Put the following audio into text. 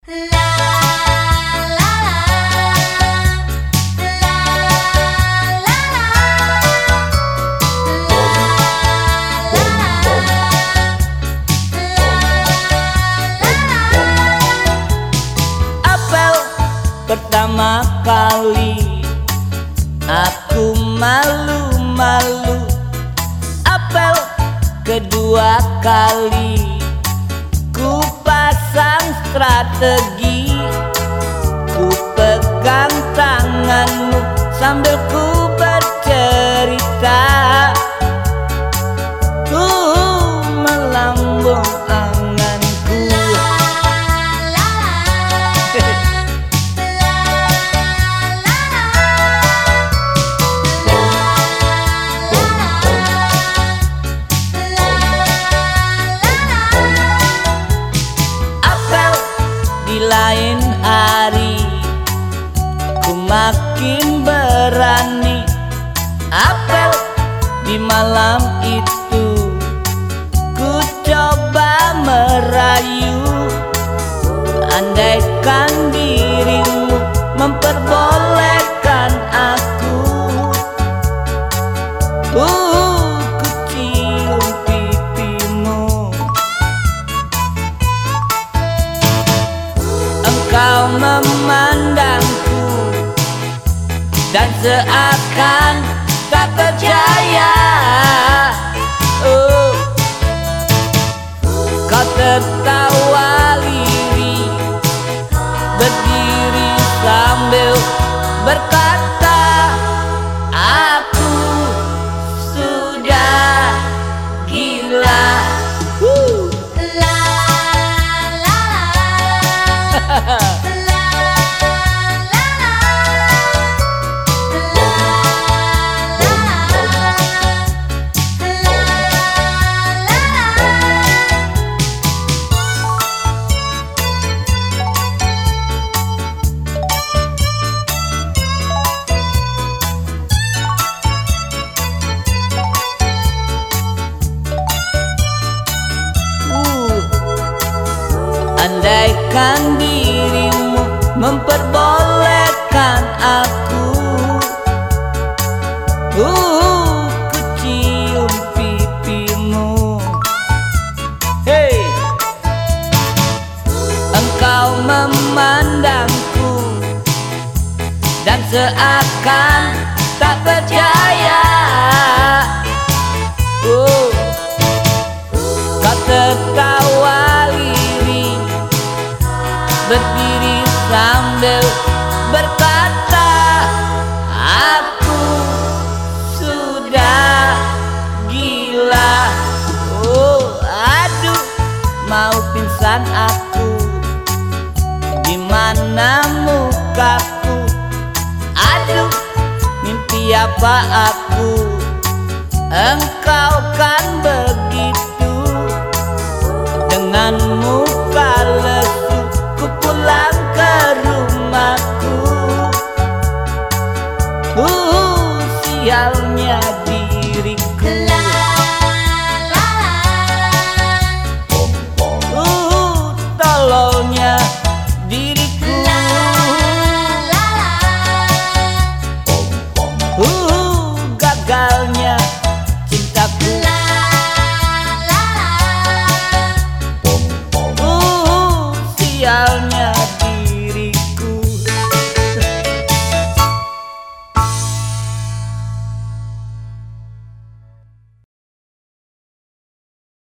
Pertama kali aku malu-malu. Apel kedua kali ku pasang strategi. Ku pegang tanganmu sambil ku bercerita. Melambung anganku. Apel di lain hari ku makin berani. Apel di malam itu ku coba merayu. Andaikan dirimu memperbolehkan aku, ku cium pipimu. Engkau memandangku dan seakan tak percaya. Kau tertawa lirih, berdiri sambil berkata, aku sudah gila. La la la. Andaikan dirimu memperbolehkan aku, ku cium pipimu. Hey, engkau memandangku dan seakan tak percaya. Kau tertawa lirih, berdiri sambil berkata, aku sudah gila. Aduh, mau pingsan aku. Di mana mukaku? Aduh, mimpi apa aku? Engkau kan begitu.